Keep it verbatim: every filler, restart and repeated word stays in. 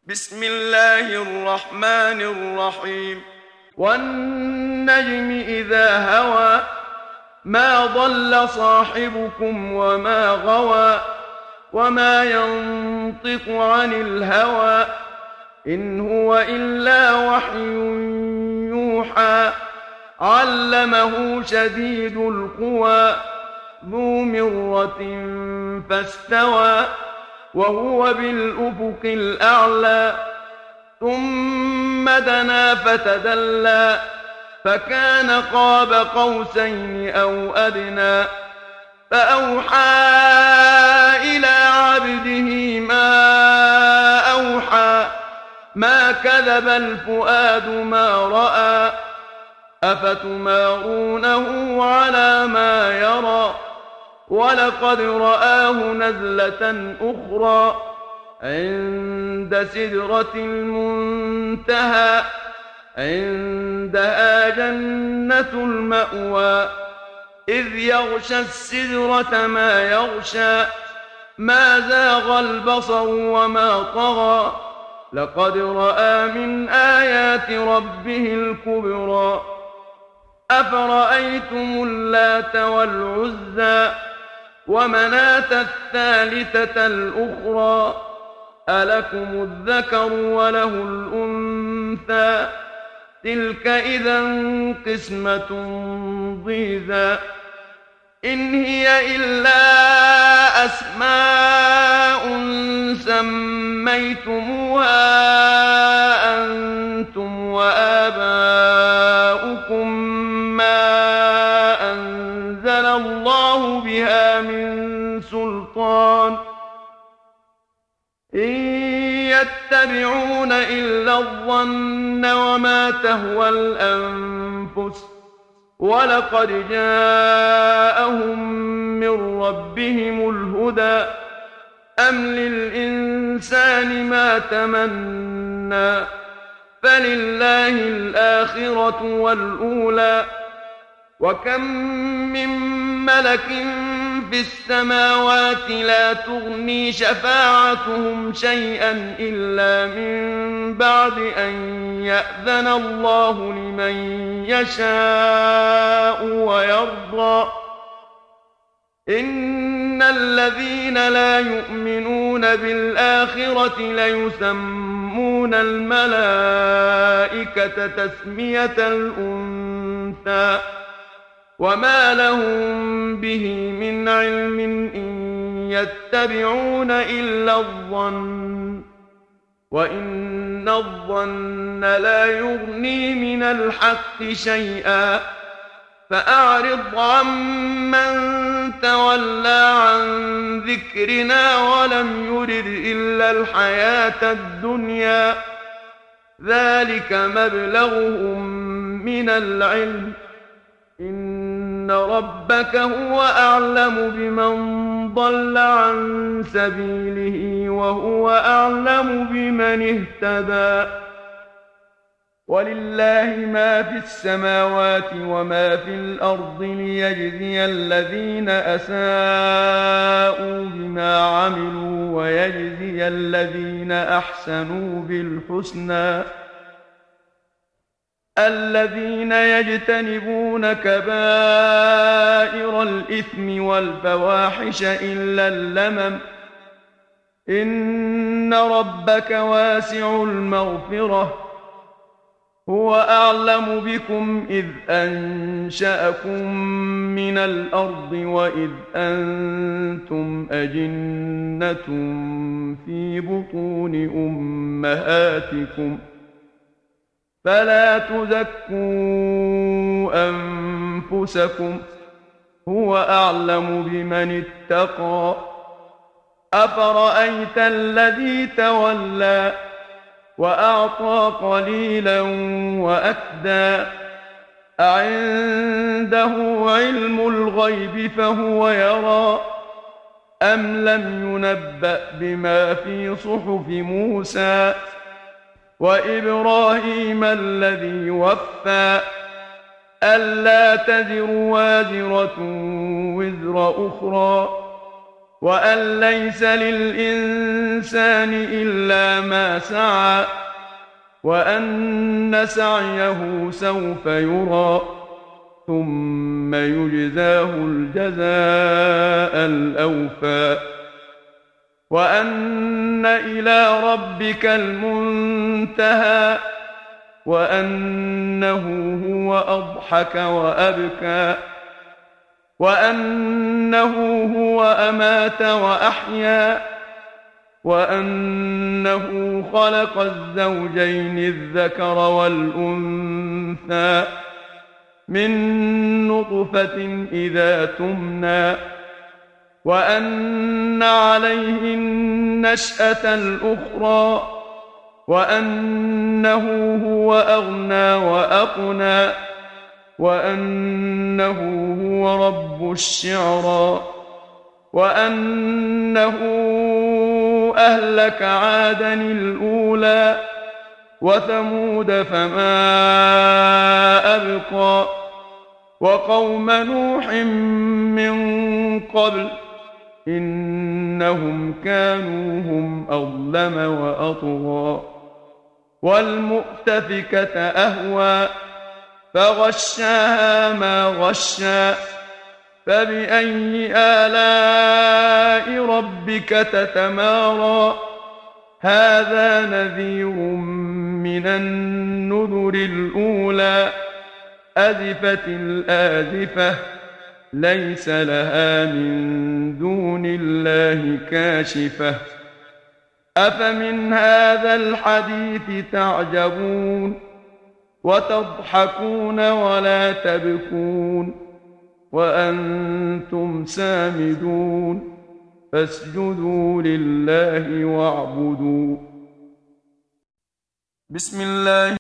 بسم الله الرحمن الرحيم. والنجم إذا هوى ما ضل صاحبكم وما غوى وما ينطق عن الهوى إن هو إلا وحي يوحى علمه شديد القوى ذو مرة فاستوى وهو بالأفق الأعلى ثم دنا فتدلى فكان قاب قوسين أو أدنى فأوحى إلى عبده ما أوحى ما كذب الفؤاد ما رأى أفتمارونه على ما يرى ولقد رآه نزلة أخرى عند سدرة المنتهى عندها جنة المأوى إذ يغشى السدرة ما يغشى ما زاغ البصر وما طغى لقد رأى من آيات ربه الكبرى أفرأيتم اللات والعزى ومناة الثالثة الأخرى ألكم الذكر وله الأنثى تلك إذا قسمة ضيزى إن هي إلا أسماء سميتموها أنتم وآباؤكم ما أنزل الله بها من سلطان إن يتبعون إلا الظن وما تهوى الأنفس ولقد جاءهم من ربهم الهدى أم للإنسان ما تمنى فلله الآخرة والأولى وكم من ملك في السماوات لا تغني شفاعتهم شيئا إلا من بعد أن يأذن الله لمن يشاء ويرضى إن الذين لا يؤمنون بالآخرة ليسمون الملائكة تسمية الأنثى وما لهم به من علم إن يتبعون إلا الظن وإن الظن لا يغني من الحق شيئا فأعرض عمن تولى عن ذكرنا ولم يرد إلا الحياة الدنيا ذلك مبلغهم من العلم إن ربك هو أعلم بمن ضل عن سبيله وهو أعلم بمن اهتدى ولله ما في السماوات وما في الأرض ليجزي الذين أساءوا بما عملوا ويجزي الذين أحسنوا بالحسنى الذين يجتنبون كبائر الإثم والفواحش إلا اللمم إن ربك واسع المغفرة هو أعلم بكم إذ أنشأكم من الأرض وإذ أنتم أجنة في بطون أمهاتكم فلا تزكوا أنفسكم هو أعلم بمن اتقى أفرأيت الذي تولى وأعطى قليلا وأكدى أعنده علم الغيب فهو يرى أم لم ينبأ بما في صحف موسى وإبراهيم الذي وفى ألا تزر وازرة وزر أخرى وأن ليس للإنسان إلا ما سعى وأن سعيه سوف يرى ثم يجزاه الجزاء الأوفى وأن إلى ربك المنتهى وأنه هو أضحك وأبكى وأنه هو أمات وأحيا وأنه خلق الزوجين الذكر والأنثى من نطفة إذا تمنى وأن عليه النشأة الأخرى وأنه هو أغنى وأقنى وأنه هو رب الشعرى وأنه أهلك عادا الأولى وثمود فما أبقى وقوم نوح من قبل إنهم كانوا هم أظلم وأطغى والمؤتفكة أهوى فغشاها ما غشا فبأي آلاء ربك تتمارى هذا نذير من النذر الأولى أزفت الآزفة ليس لها من دون الله كاشفة أفمن هذا الحديث تعجبون وتضحكون ولا تبكون وأنتم سامدون فاسجدوا لله واعبدوا بسم الله